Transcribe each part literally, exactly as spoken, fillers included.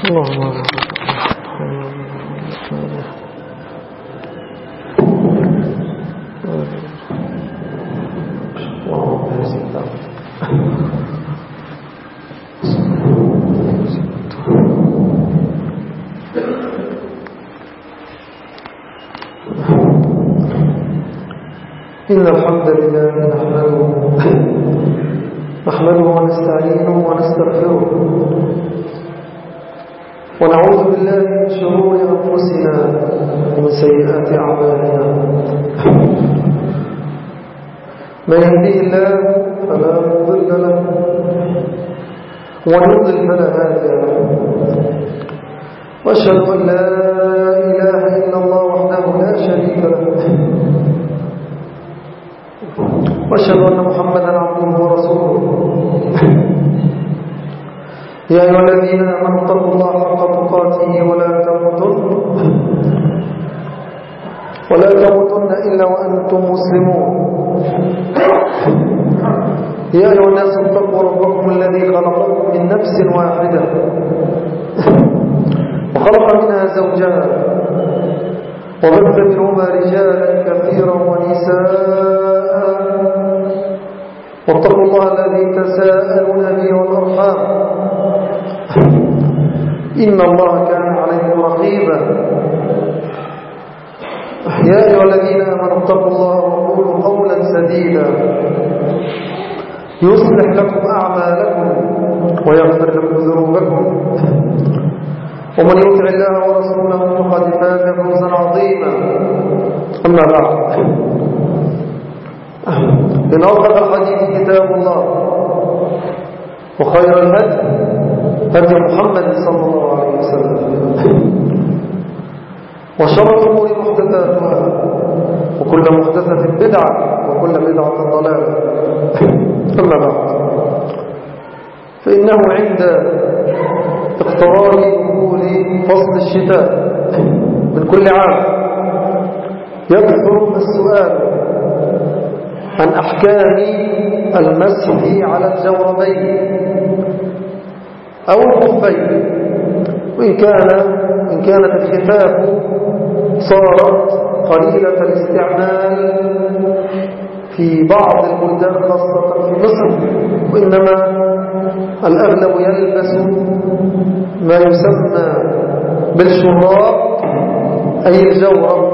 اللهم إن الحمد لله نحمده نحمده ونستعينه ونستغفره ونعوذ بالله من شرور أنفسنا ومن سيئات أعمالنا. من يهديه الله فلا مضل له ومن يضلل فلا هادي له، وأشهد أن لا إله إلا الله وحده لا شريك له، وأشهد أن محمدا عبده ورسوله. يا أيها الذين آمنوا اتقوا الله حق تقاته ولا تموتن ولا تموتن إلا وأنتم مسلمون. يا أيها الناس اتقوا ربكم الذي خلقكم من نفس واحدة وخلق منها زوجها وبث منهما رجالا كثيرا ونساء، واتقوا الله الذي تساءلون به والأرحام إن الله كان عليكم رقيبا. يا أيها الذين آمنوا اتقوا الله وقولوا قولا سديدا يصلح لكم أعمالكم ويغفر لكم ذنوبكم، ومن يطع الله ورسوله فقد فاز فوزا عظيما. أما بعد، إن أصدق الحديث كتاب الله، وخير الهدي هدي محمد صلى الله عليه وسلم، وشر الأمور محدثاتها، وكل محدثة بدعة، وكل بدعة ضلالة. أما بعد، فإنه عند اقتراب دخول فصل الشتاء من كل عام يكثر السؤال عن أحكام المسح على الجوربين أو الخفين، وإن كان إن كانت الخفاف صارت قليلة الاستعمال في بعض البلدان خاصة في مصر، وإنما الأغلب يلبس ما يسمى بالشراب أي الجورب.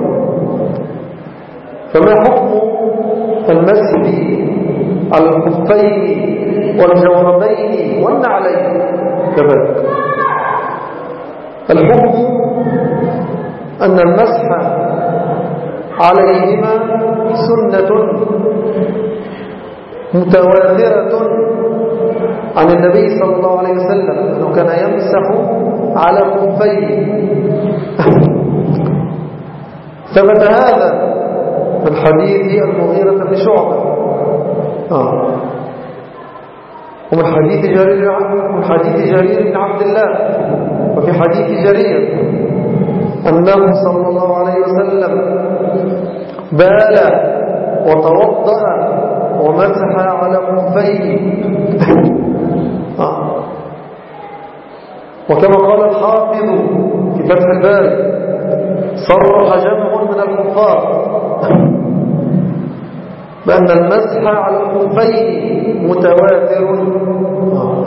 فما حكم المسح على الخفين والجوربين والنعلين كذلك؟ الحكم أن المسح عليهما سنة متواترة عن النبي صلى الله عليه وسلم أنه كان يمسح على الخفين. ثبت هذا من حديث المغيرة بن شعبة آه. ومن حديث جرير من حديث جرير بن عبد الله، وفي حديث جرير أنه صلى الله عليه وسلم بال وتوضأ ومسح على خفيه آه. وكما قال الحافظ في فتح الباري صرح جمع من الكفار بأن المسح على الخفين متواتر آه.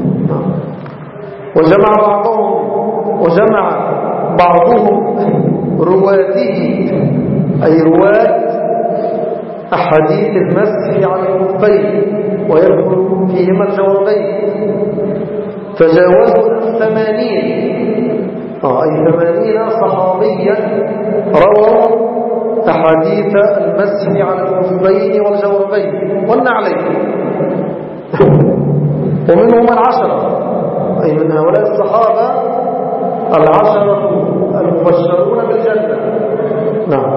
وجمع بعضهم وجمع بعضهم رواته أي رواة أحاديث المسح على الخفين ويدخل فيهما الجوربين فجاوزوا الثمانين آه أي ثمانين صحابيا رووا أحاديث المسح على الخفين والجوربين والنعلين، ومنهم العشرة أي من هؤلاء الصحابة العشرة المبشرون بالجنة. نعم.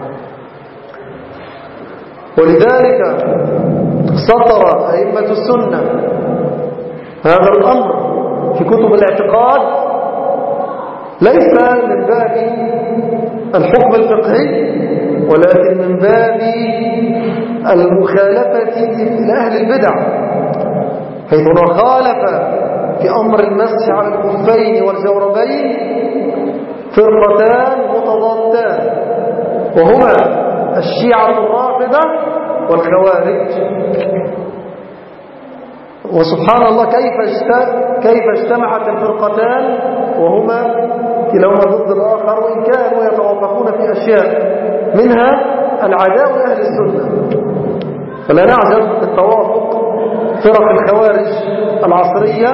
ولذلك سطر أئمة السنة هذا الأمر في كتب الاعتقاد ليس من باب الحكم الفقهي ولكن من باب المخالفة لأهل البدع، حيث خالف في أمر المسح على الخفين والجوربين فرقتان متضادتان، وهما الشيعة الرافضة والخوارج. وسبحان الله كيف كيف اجتمعت الفرقتان وهما كلاهما ضد الآخر، وإن كانوا يتوافقون في أشياء منها العداء لأهل السنة. فلا نعجب من توافق فرق الخوارج العصرية،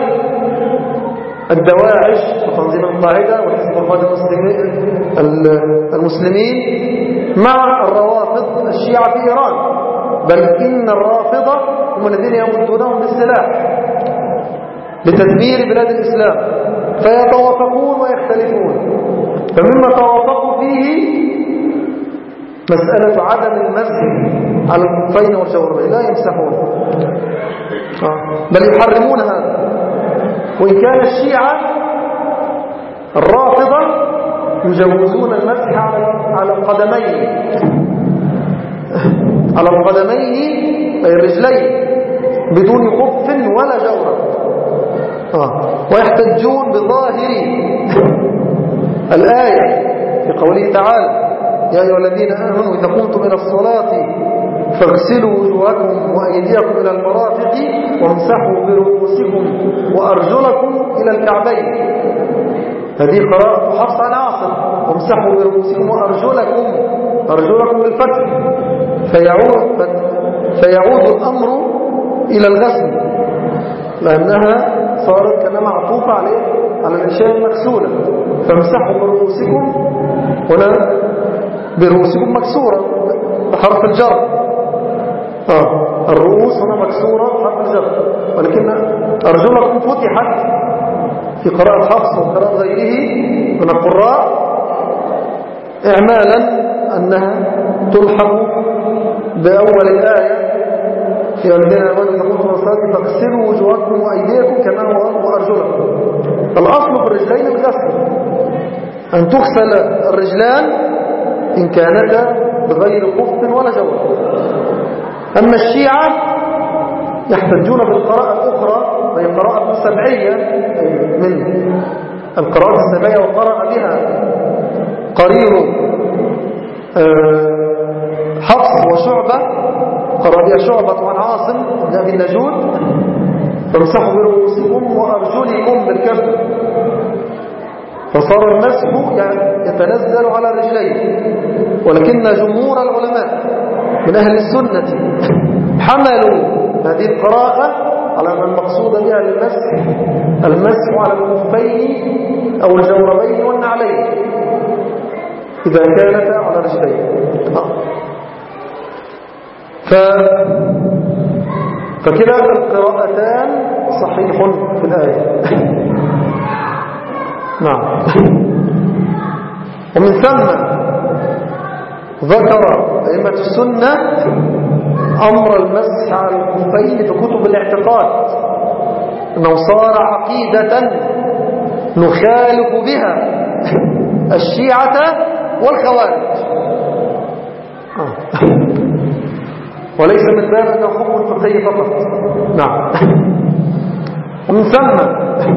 الدواعش وتنظيم القاعدة وحزب القادة المسلمين مع الروافض الشيعة في إيران، بل إن الرافضة هم الذين يمدونهم بالسلاح لتدمير بلاد الإسلام، فيتوافقون ويختلفون. فمما توافقوا فيه مسألة عدم المسح على الخفين والجوربين، لا يمسحون بل يحرمون هذا. وإن كان الشيعة الرافضة يجوزون المسح على القدمين على القدمين أي الرجلين بدون خف ولا جورب، ويحتجون بظاهر الآية في قوله تعالى: يا أيها الذين آمنوا إذا قمتم إلى الصلاة فاغسلوا وجوهكم وأيديكم إلى المرافق وامسحوا برؤوسكم وأرجلكم إلى الكعبين. هذه قراءة حفص عن عاصم: وامسحوا برؤوسكم وأرجلكم، أرجلكم بالفتح، فيعود, فيعود الأمر إلى الغسل، لأنها صارت كما معطوفة عليه على الأشياء المكسولة. فامسحوا برؤوسكم، هنا برؤوسكم مكسورة بحرف الجر، آه. الرؤوس هنا مكسورة بحرف الجر، ولكن أرجلكم فتحت في قراءة حفص وقراءة غيره من القراء إعمالا أنها تلحق بأول الآية: يا الذين آمنوا إذا قمتم إلى الصلاة فاغسلوا وجوهكم وأيديكم كما وأرجلكم. الأصل في الرجلين الغسل، أن تغسل الرجلان إن كانتا بغير خف ولا جورب. أما الشيعة يحتجون بالقراءة الأخرى وهي قراءة سبعية من القراءة السبعية، وقرأ بها قرير حفص وشعبة، قرأ بها شعبة عن عاصم بن أبي النجود: فامسحوا برؤوسكم وأرجلكم بالكف. فصار المسح يعني يتنزل على الرجلين، ولكن جمهور العلماء من أهل السنة حملوا هذه القراءة على أن المقصود بها المسح المسح على الخفين أو الجوربين والنعلين إذا كانتا على الرجلين. ف... فكلا القراءتان صحيح في الآية. نعم. ومن ثم ذكر أئمة السنة أمر المسح على الخفين في كتب الاعتقاد، أنه صار عقيدة نخالف بها الشيعة والخوارج، وليس من باب أنه حكم فقهي فقط. نعم. ومن ثم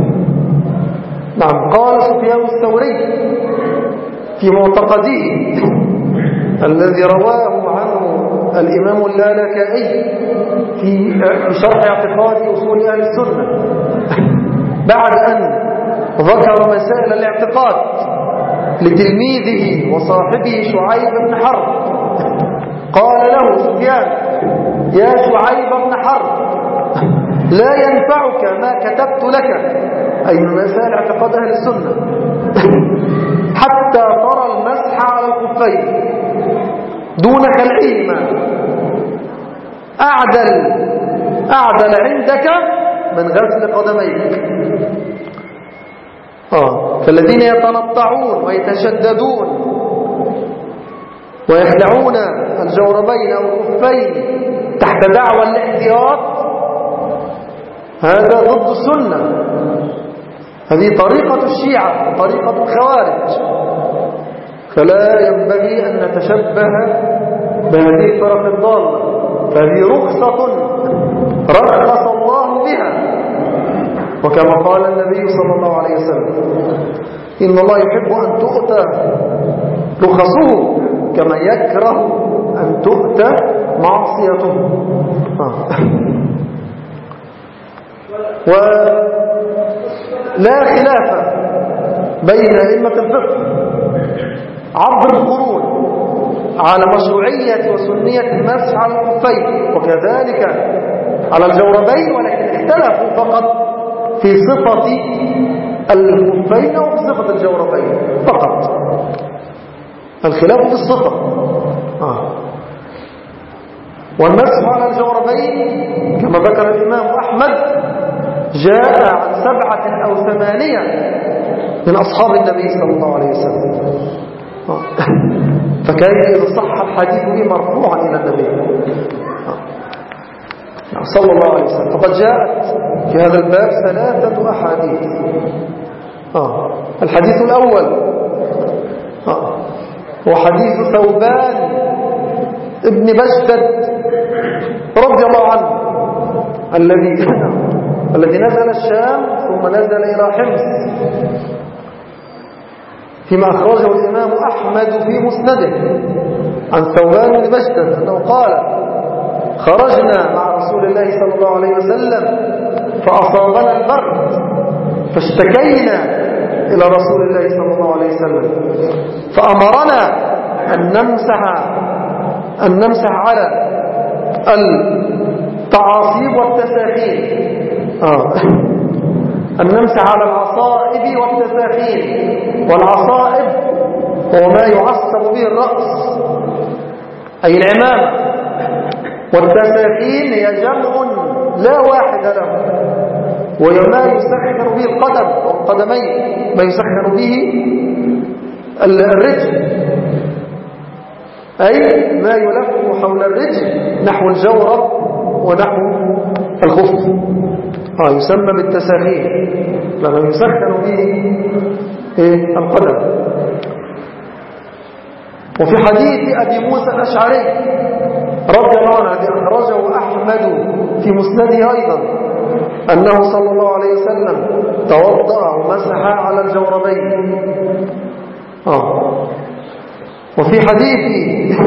نعم قال سفيان الثوري في معتقده الذي رواه عنه الإمام اللالكائي في شرح اعتقاد أصول أهل السنة، بعد أن ذكر مسائل الاعتقاد لتلميذه وصاحبه شعيب بن حرب، قال له سفيان: يا شعيب بن حرب، لا ينفعك ما كتبت لك، أي من مسائل اعتقاد أهل السنة، حتى ترى المسح على الخفين دون خلعهما أعدل أعدل عندك من غسل قدميك. آه. فالذين يتنطعون ويتشددون ويخلعون الجوربين أو الخفين تحت دعوى الاحتياط، هذا ضد السنة. هذه طريقة الشيعة وطريقة الخوارج، فلا ينبغي أن نتشبه بهذه الفرق الضالة. فهذه رخصة رخص الله بها، وكما قال النبي صلى الله عليه وسلم إن الله يحب أن تؤتى رخصه كما يكره أن تؤتى معصيته. آه. ولا خلاف بين أئمة الفقه عبر القرون على مشروعية وسنية المسح على الخفين وكذلك على الجوربين، ولكن اختلفوا فقط في صفة الخفين أو في صفة الجوربين فقط، الخلاف في الصفة. آه. والمسح على الجوربين كما ذكر الإمام أحمد جاء عن سبعة أو ثمانية من أصحاب النبي صلى الله عليه وسلم. آه. فكيف إذا صح الحديث به مرفوعا إلى النبي آه. صلى الله عليه وسلم. فقد جاءت في هذا الباب ثلاثة أحاديث. آه. الحديث الأول آه. هو حديث ثوبان ابن بجدد رضي الله عنه الذي الذي نزل الشام ثم نزل إلى حمص، فيما أخرجه الإمام أحمد في مسنده عن ثوبان بن بجدد أنه قال: خرجنا مع رسول الله صلى الله عليه وسلم فأصابنا البرد فاشتكينا إلى رسول الله صلى الله عليه وسلم فأمرنا أن نمسح أن نمسح على التعاصيب والتساخين آه. أن نمسح على العصائب والتساخين. والعصائب هو ما يعصب به الرأس أي العمامة، والتساخين هي جمع لا واحد له وهي ما يسخن به القدم والقدمين، ما يسخن به الرجل أي ما يلف حول الرجل نحو الجورب ونحو الخف آه يسمى بالتساخين لأنه يسخن به إيه؟ القدم. وفي حديث أبي موسى الأشعري رضي الله عنه الذي أخرجه أحمد في مسنده أيضا أنه صلى الله عليه وسلم توضأ ومسح على الجوربين. آه. وفي حديث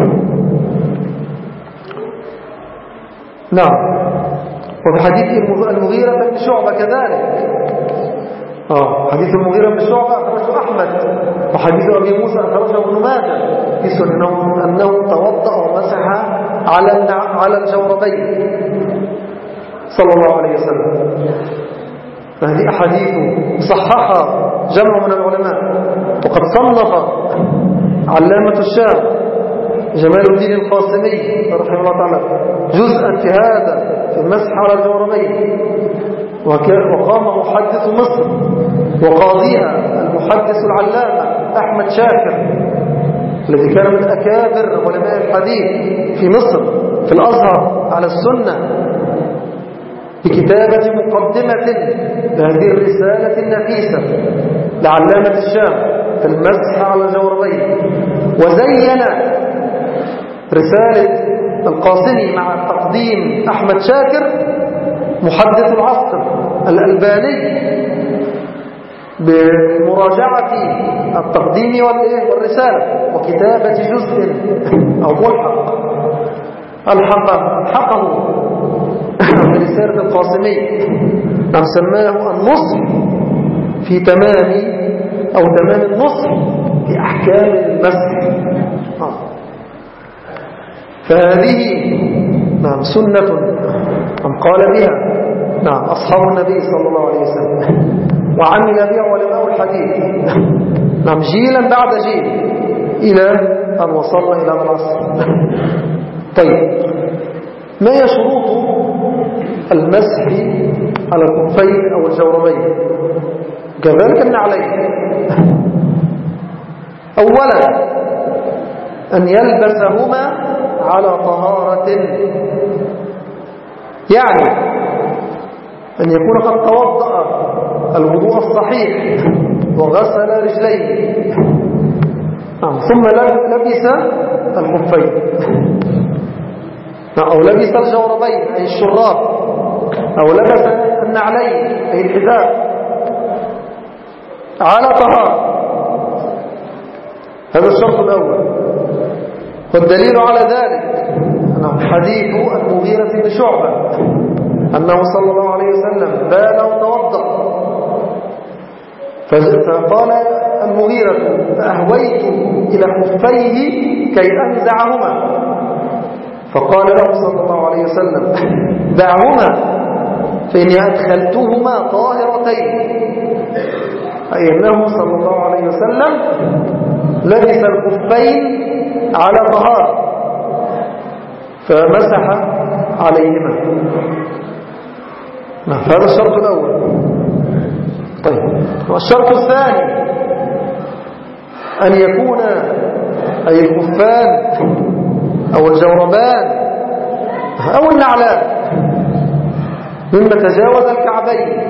نعم وفي حديث المغيرة بن شعبة كذلك آه. حديث المغيرة بن شعبة أخرجه أحمد، وحديث أبي موسى أخرجه ابن ماجه يسأل أنه, أنه توضأ ومسح على على الجوربين صلى الله عليه وسلم. فهذه أحاديث صححها جمع من العلماء. وقد صنف علامة الشام جمال الدين القاسمي رحمه الله تعالى جزءا في هذا في المسح على الجوربين. وقام محدث مصر وقاضيها المحدث العلامة أحمد شاكر الذي كان من أكابر علماء الحديث في مصر في الأزهر على السنة بكتابة مقدمة لهذه الرسالة النفيسة لعلامة الشام في المسح على الجوربين. وزين رسالة القاسمي مع تقديم أحمد شاكر محدث العصر الألباني بمراجعة التقديم والرسالة وكتابة جزء أو ملحق الحقه الحقه برسالة القاسمي نعم سماه النصح في تمام أو تمام النصح في أحكام المسح. فهذه نعم سنة أم قال بها نعم أصحاب النبي صلى الله عليه وسلم وعمل بها علماء الحديث نعم جيلا بعد جيل إلى أن وصلنا إلى العصر. طيب، ما هي شروط المسح على الخفين أو الجوربين؟ كذلك النعلين. أولا أن يلبسهما على طهارة، يعني أن يكون قد توضأ الوضوء الصحيح وغسل رجليه ثم لبس الخفين أو لبس الجوربين أي الشراب أو لبس النعلين أي الحذاء على طهارة. هذا الشرط الأول. والدليل على ذلك حديث المغيرة بن شعبة أنه صلى الله عليه وسلم بال وتوضأ، فقال المغيرة فأهويت إلى خفيه كي أنزعهما، فقال له صلى الله عليه وسلم دعهما فإني أدخلتهما طاهرتين، أي أنه صلى الله عليه وسلم لبس الخفين على طهارة فمسح عليهما. هذا الشرط الأول. طيب، والشرط الثاني أن يكون أي الخفان أو الجوربان أو النعلان مما تجاوز الكعبين،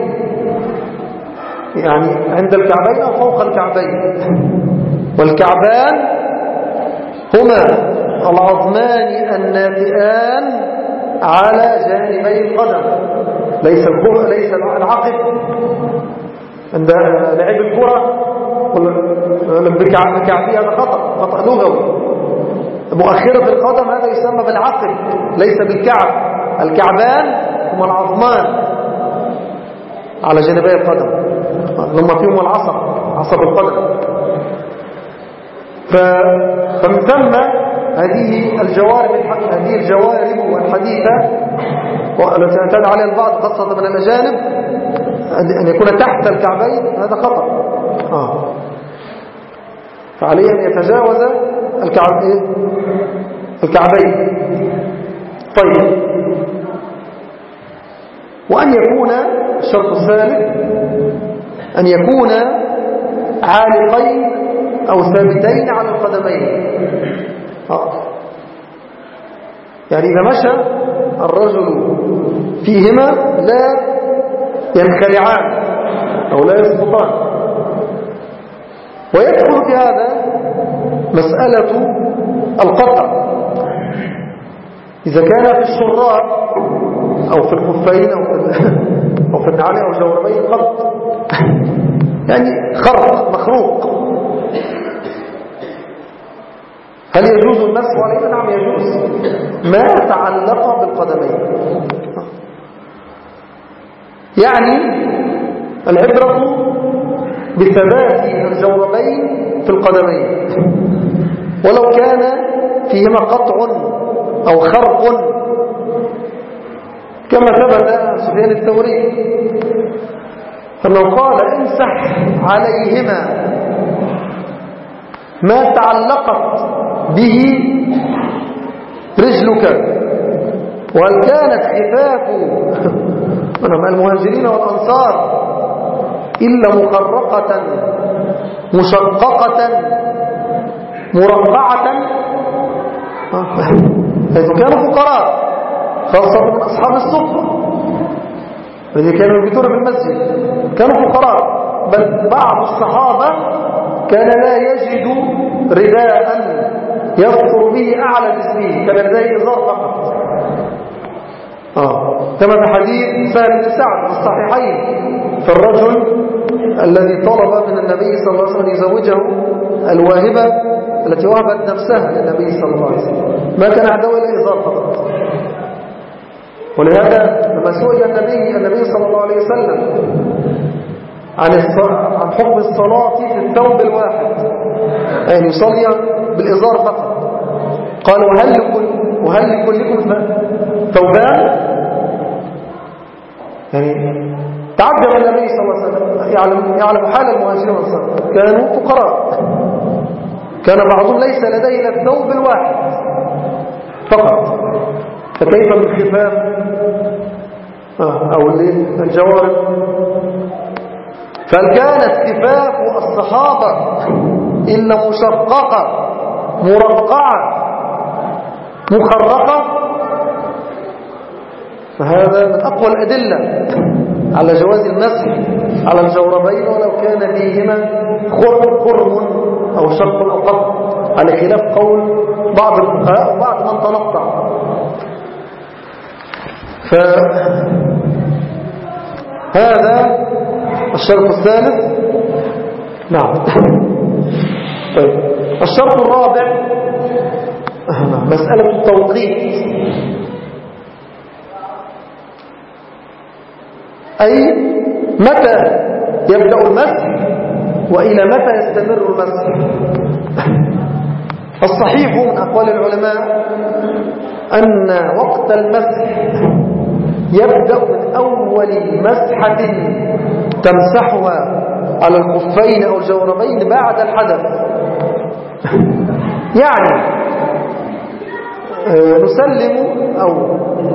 يعني عند الكعبين أو فوق الكعبين. والكعبان هما العظمان الناتئان على جانبي القدم، ليس الكرة ليس العقب عند لعب الكرة بكعبي، هذا خطأ خطأ لغوي. مؤخرة القدم هذا يسمى بالعقب ليس بالكعب. الكعبان هما العظمان على جانبي القدم، ثم فيهم العصب عصب القدم. فمن ثم هذه الجوارب هذه الجوارب الحديثة التي اعتاد عليها البعض خاصة من الأجانب أن يكون تحت الكعبين، هذا خطأ. آه. فعليه أن يتجاوز الكعب الكعبين. طيب، وأن يكون الشرط الثالث أن يكون عالقين أو ثابتين على القدمين. آه. يعني إذا مشى الرجل فيهما لا ينخلعان أو لا يسقطان. ويدخل في هذا مسألة القطع، إذا كان في الشراب أو في الخفين أو في أو في النعال أو جوربين قط، يعني خرق مخروق، هل يجوز المسح عليه؟ نعم يجوز، ما تعلق بالقدمين. يعني العبرة بثبات الجوربين في القدمين، ولو كان فيهما قطع أو خرق، كما ثبت سفيان الثوري أنه قال امسح عليهما ما تعلقت به رجلك. وهل كانت خفاف من المهاجرين والأنصار إلا مخرقة مشققة مربعة، حيث كانوا فقراء خاصة من أصحاب الصفة الذين كانوا يبيتون في المسجد، كانوا فقراء. بل بعض الصحابة كان لا يجد رداء يغفر به أعلى جسمه، كان لديه إزار فقط. آه. كما في حديث سهل بن سعد في الصحيحين في الرجل الذي طلب من النبي صلى الله عليه وسلم يزوجه الواهبة التي وهبت نفسها للنبي صلى الله عليه وسلم، ما كان عنده إلا إزار فقط. ولهذا لما سئل النبي النبي صلى الله عليه وسلم عن عن حكم الصلاة في الثوب الواحد، يعني يصلي بالإزار فقط، قال وهل لكل وهل لكلكم ثوبان؟ يعني تعجب النبي صلى الله عليه وسلم، يعلم يعلم حال المهاجرين والأنصار، كانوا فقراء، كان بعضهم ليس لديه الا الثوب الواحد فقط، فكيف بالخفاف أو الجوارب؟ فهل كانت خفاف الصحابة إلا مشققة مرقعة مخرقة؟ فهذا من أقوى الأدلة على جواز المسح على الجوربين ولو كان فيهما خرم أو شق أو قطع، على خلاف قول بعض الفقهاء وبعض من تنطع. ف هذا الشرط الثالث. نعم. طيب الشرط الرابع مسألة التوقيت، أي متى يبدأ المسح وإلى متى يستمر المسح. الصحيح من أقوال العلماء أن وقت المسح يبدأ من أول مسحة تمسحها على الخفين أو الجوربين بعد الحدث. يعني نسلم أو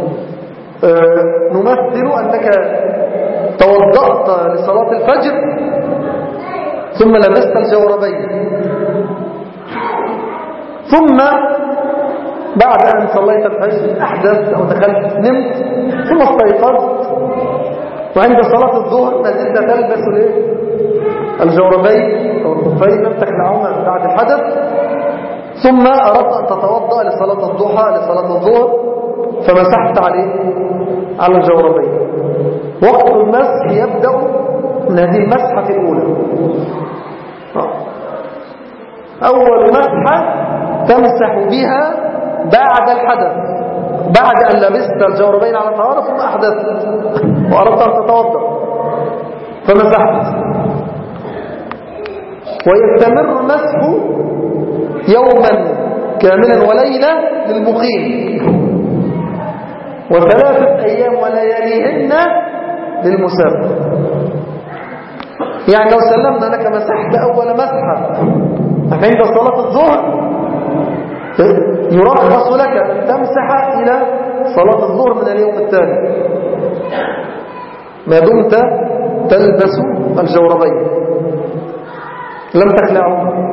نمثل أنك توضأت لصلاة الفجر ثم لبست الجوربين، ثم بعد أن صليت الفجر أحدث أو دخلت نمت ثم استيقظت، وعند صلاة الظهر ما زلت تلبس الجوربين أو الخفين لم تخلعهما بعد الحدث، ثم أردت أن تتوضأ لصلاة الضحى لصلاة الظهر فمسحت عليه على الجوربين. وقت المسح يبدأ من هذه المسحة الأولى. أول مسحة تمسح بها بعد الحدث، بعد أن لبست الجوربين على طهارة ثم أحدثت وأردت أن تتوضأ فمسحت. ويستمر المسح يوما كاملا وليلة للمقيم، وثلاثة أيام ولياليهن للمسافر. يعني لو سلمنا لك مسحت أول مسحة عند صلاة الظهر يرخص لك أن تمسح إلى صلاة الظهر من اليوم الثاني ما دمت تلبس الجوربين لم تخلعهما.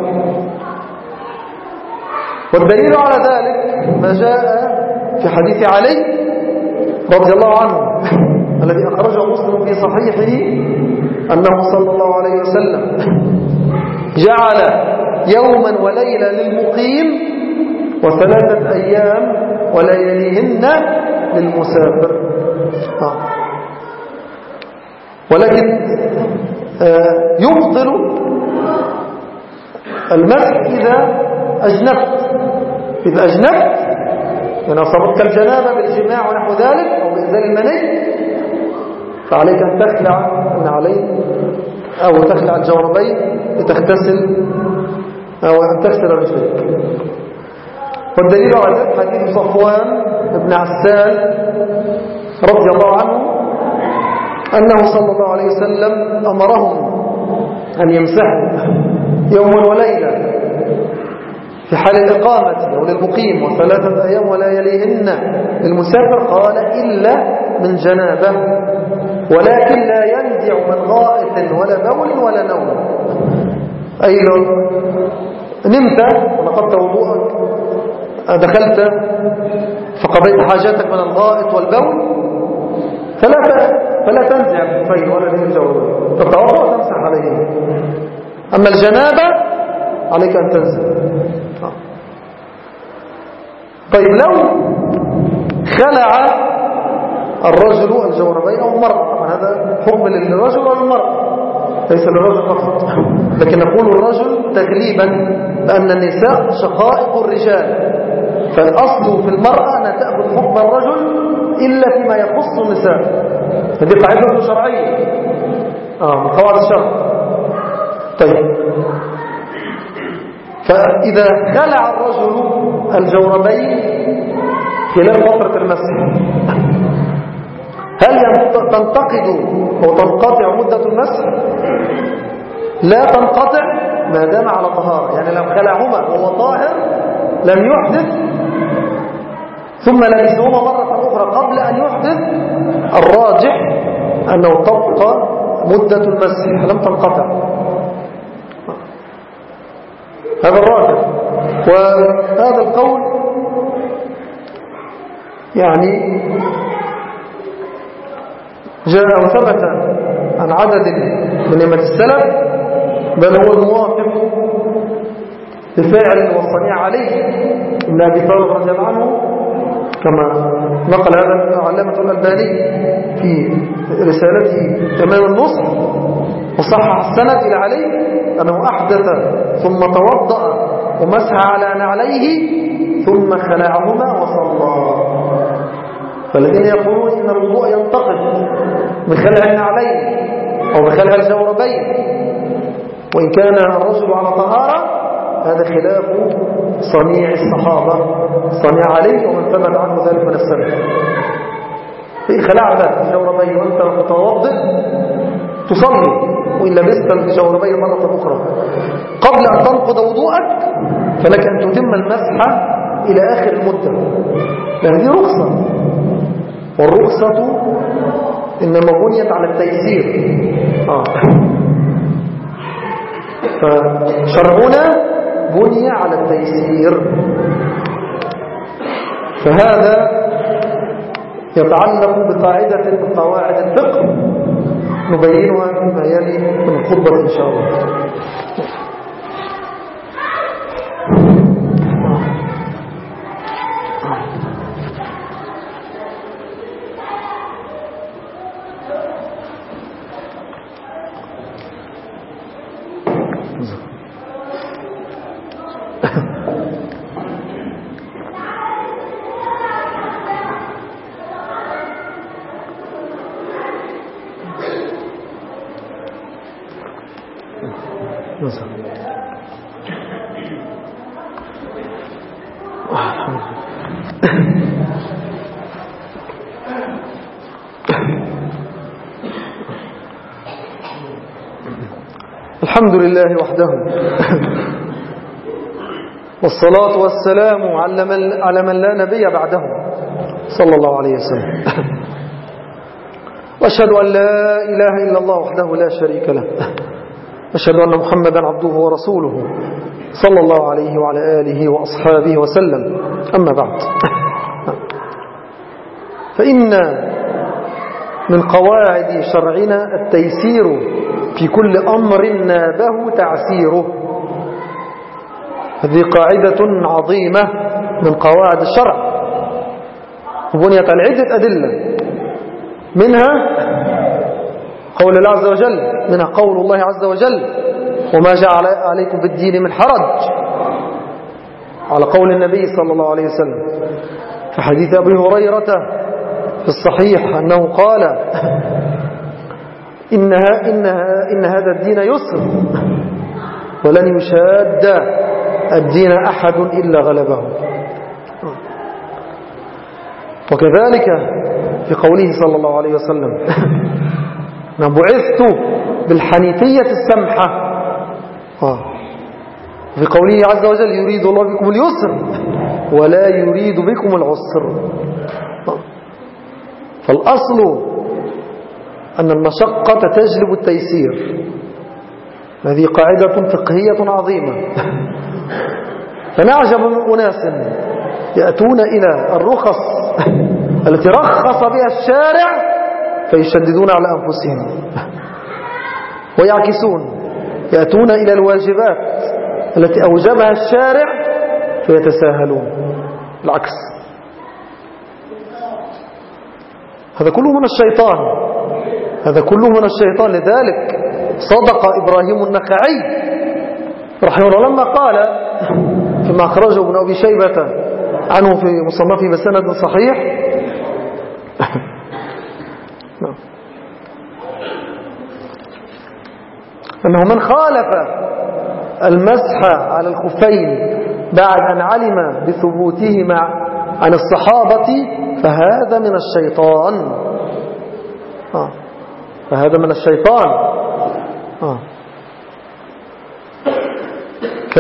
والدليل على ذلك ما جاء في حديث علي رضي الله عنه الذي أخرجه مسلم في صحيحه أنه صلى الله عليه وسلم جعل يوما وليلة للمقيم وثلاثة أيام ولياليهن للمسافر. آه. ولكن آه يبطل المسح إذا أجنبت. إذا أجنبت يعني أصابتك الجنابة بالجماع ونحو ذلك أو بإنزال المني فعليك أن تخلع من عليك أو تخلع الجوربين لتغتسل أو أن تغسل رجليك. والدليل على ذلك حديث صفوان بن عسال رضي الله عنه أنه صلى الله عليه وسلم أمرهم أن يمسحوا يوما وليلة في حال الإقامة أو للمقيم وثلاثة أيام ولياليهن للمسافر، قال إلا من جنابه، ولكن لا ينزع من غائط ولا بول ولا نوم. أي لو نمت ونقضت وضوءك دخلت فقضيت حاجاتك من الغائط والبول فلا فلا تنزع الخفين ولا تنزع، تتوضأ وتمسح عليه. أما الجنابة عليك أن تنزع. طيب لو خلع الرجل الجوربين أو المرأة، طبعا هذا حكم للرجل وللمرأة ليس للرجل فقط، لكن نقول الرجل تغليبا لأن النساء شقائق الرجال، فالأصل في المرأة أن تأخذ حكم الرجل إلا فيما يخص النساء. هذه قاعدة شرعية آه من قواعد الشرع. طيب فإذا خلع الرجل الجوربين خلال فترة المسح هل تنتقد أو تنقطع مدة المسح؟ لا تنقطع ما دام على طهارة. يعني لو خلعهما وهو طاهر لم يحدث ثم لبسهما مرة أخرى قبل أن يحدث، الراجح أنه تبقى مدة المسح لم تنقطع. هذا الراجح. وهذا القول يعني جاء وثبت عن عدد من أئمة السلف، بل هو الموافق لفاعل والصنيع عليه ابن أبي طالب رضي الله عنه كما نقل هذا العلامة الألباني في رسالته تمام النصح وصحح السند إلى علي أنه أحدث ثم توضأ ومسح على نعليه ثم خلعهما وصلى. فالذين يقولون إن الوضوء ينتقد من خلع النعلين أو بخلع الجوربين وإن كان الرجل على طهارة، هذا خلاف صنيع الصحابة، صنيع علي ومن ثبت عنه ذلك من السلف. فإن خلعت الجوربين وأنت متوضئ تصلي، وإن لبست الجوربين مرة أخرى قبل أن تنقض وضوءك فلك أن تتم المسح إلى آخر المدة، لأن دي رخصة، والرخصة إنما بنيت على التيسير. آه. فشرعنا بني على التيسير، فهذا يتعلق بقاعدة من قواعد الفقه نبينها فيما يلي من الخطبة إن شاء الله. الحمد لله وحده والصلاة والسلام على من لا نبي بعده صلى الله عليه وسلم. وأشهد أن لا إله إلا الله وحده لا شريك له، أشهد أن محمدا عبده ورسوله صلى الله عليه وعلى آله وأصحابه وسلم. أما بعد، فإن من قواعد شرعنا التيسير في كل أمر نابه تعسيره. هذه قاعدة عظيمة من قواعد الشرع، وبنيت على عدة أدلة، منها قول الله عز وجل منها قول الله عز وجل وما جعل عليكم في الدين من حرج، على قول النبي صلى الله عليه وسلم في حديث أبي هريرة في الصحيح أنه قال إنها إنها إن هذا الدين يسر ولن يشاد الدين أحد إلا غلبه. وكذلك في قوله صلى الله عليه وسلم أنا بعثت بالحنيفية السمحة، في قوله عز وجل يريد الله بكم اليسر ولا يريد بكم العسر. فالأصل أن المشقة تجلب التيسير، هذه قاعدة فقهية عظيمة. فنعجب من أناس يأتون إلى الرخص التي رخص بها الشارع فيشددون على أنفسهم، ويعكسون يأتون إلى الواجبات التي أوجبها الشارع فيتساهلون، العكس. هذا كله من الشيطان، هذا كله من الشيطان. لذلك صدق إبراهيم النخعي رحمه الله لما قال فيما أخرجه ابن أبي شيبة عنه في مصنفه بسند صحيح أنه من خالف المسح على الخفين بعد أن علم بثبوتهما عن الصحابة فهذا من الشيطان، آه. فهذا من الشيطان. آه. ك...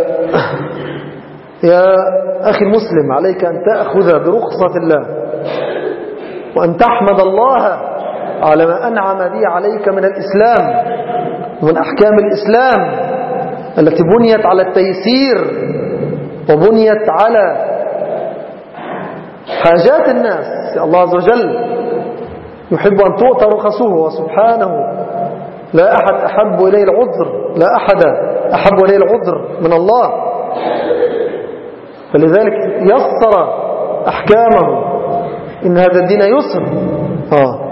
يا أخي المسلم، عليك أن تأخذ برخصة الله وأن تحمد الله على ما أنعم به عليك من الإسلام ومن أحكام الإسلام التي بنيت على التيسير وبنيت على حاجات الناس. الله عز وجل يحب أن تؤتى رخصه، وسبحانه لا أحد أحب إليه العذر، لا أحد أحب إليه العذر من الله. فلذلك يسر أحكامه، إن هذا الدين يسر. آه.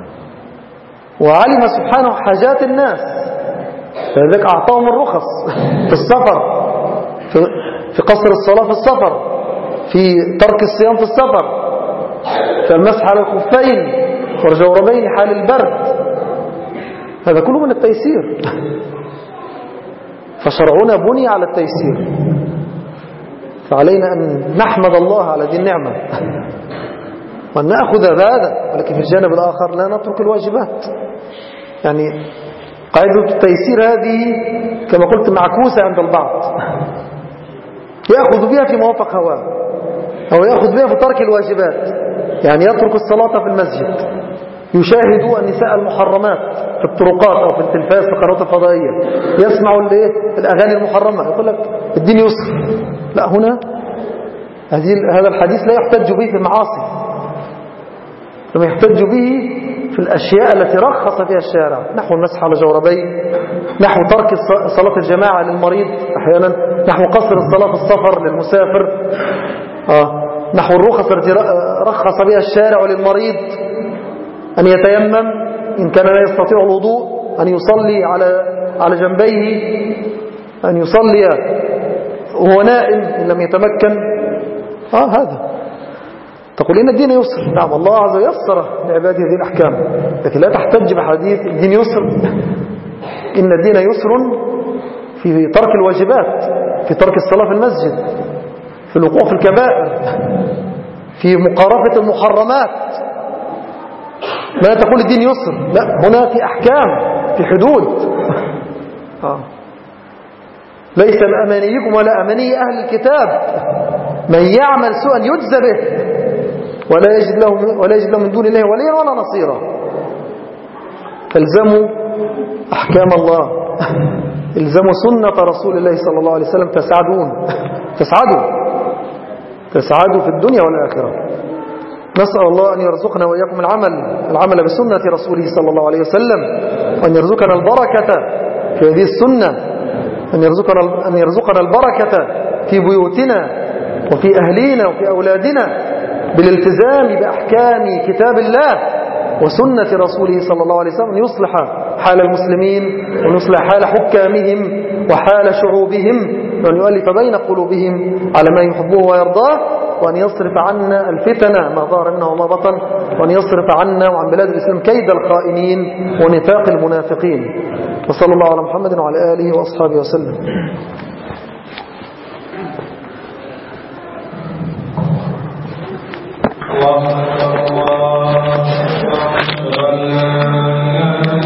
وعلم سبحانه حاجات الناس، فلذلك أعطاهم الرخص في السفر، في قصر الصلاة في السفر، في ترك الصيام في السفر، في المسح على الخفين والجوربين حال البرد. هذا كله من التيسير. فشرعنا بني على التيسير، فعلينا أن نحمد الله على هذه النعمة وأن نأخذ هذا، ولكن في الجانب الآخر لا نترك الواجبات. يعني قاعدة التيسير هذه كما قلت معكوسة عند البعض، يأخذ بها في موافق هواه، أو يأخذ بها في ترك الواجبات. يعني يترك الصلاة في المسجد، يشاهد النساء المحرمات في الطرقات أو في التلفاز في القنوات الفضائية، يسمع الأغاني المحرمة، يقول لك الدين يسر. لا، هنا هذا الحديث لا يحتج به في المعاصي، لما يحتج به في الأشياء التي رخص فيها الشارع، نحو المسح على جوربين، نحو ترك صلاة الجماعة للمريض أحيانا، نحو قصر الصلاة في السفر للمسافر، آه. نحو الرخص التي رخص بها الشارع للمريض أن يتيمم إن كان لا يستطيع الوضوء، أن يصلي على على جنبيه، أن يصلي وهو نائم إن لم يتمكن. آه هذا تقول إن الدين يسر. نعم، الله عز وجل يسر لعباده هذه الأحكام، لكن لا تحتج بحديث الدين يسر. إن الدين يسر في ترك الواجبات، في ترك الصلاة في المسجد، في الوقوع في الكبائر، في مقارفة المحرمات. لا تقول الدين يسر، لا، هنا في أحكام، في حدود. آه. ليس بأمانيكم ولا أماني أهل الكتاب، من يعمل سوءا يجزى به ولا يجد له ولا يجد له من دون الله وليا ولا نصيرا. فالزموا أحكام الله، الزموا سنة رسول الله صلى الله عليه وسلم، تسعدون تسعدوا تسعدوا في الدنيا والآخرة. نسأل الله أن يرزقنا وإياكم العمل العمل بسنة رسوله صلى الله عليه وسلم، وأن يرزقنا البركة في هذه السنة، أن يرزقنا أن يرزقنا البركة في بيوتنا وفي أهلينا وفي أولادنا بالالتزام بأحكام كتاب الله وسنة رسوله صلى الله عليه وسلم، أن يصلح حال المسلمين ويصلح حال حكامهم وحال شعوبهم، وأن يؤلف بين قلوبهم على ما يحبه ويرضاه، وأن يصرف عنا الفتن ما ظهر منها وما بطن، وأن يصرف عنا وعن بلاد الإسلام كيد الخائنين ونفاق المنافقين. وصلى الله على محمد وعلى آله وأصحابه وسلم. اللهم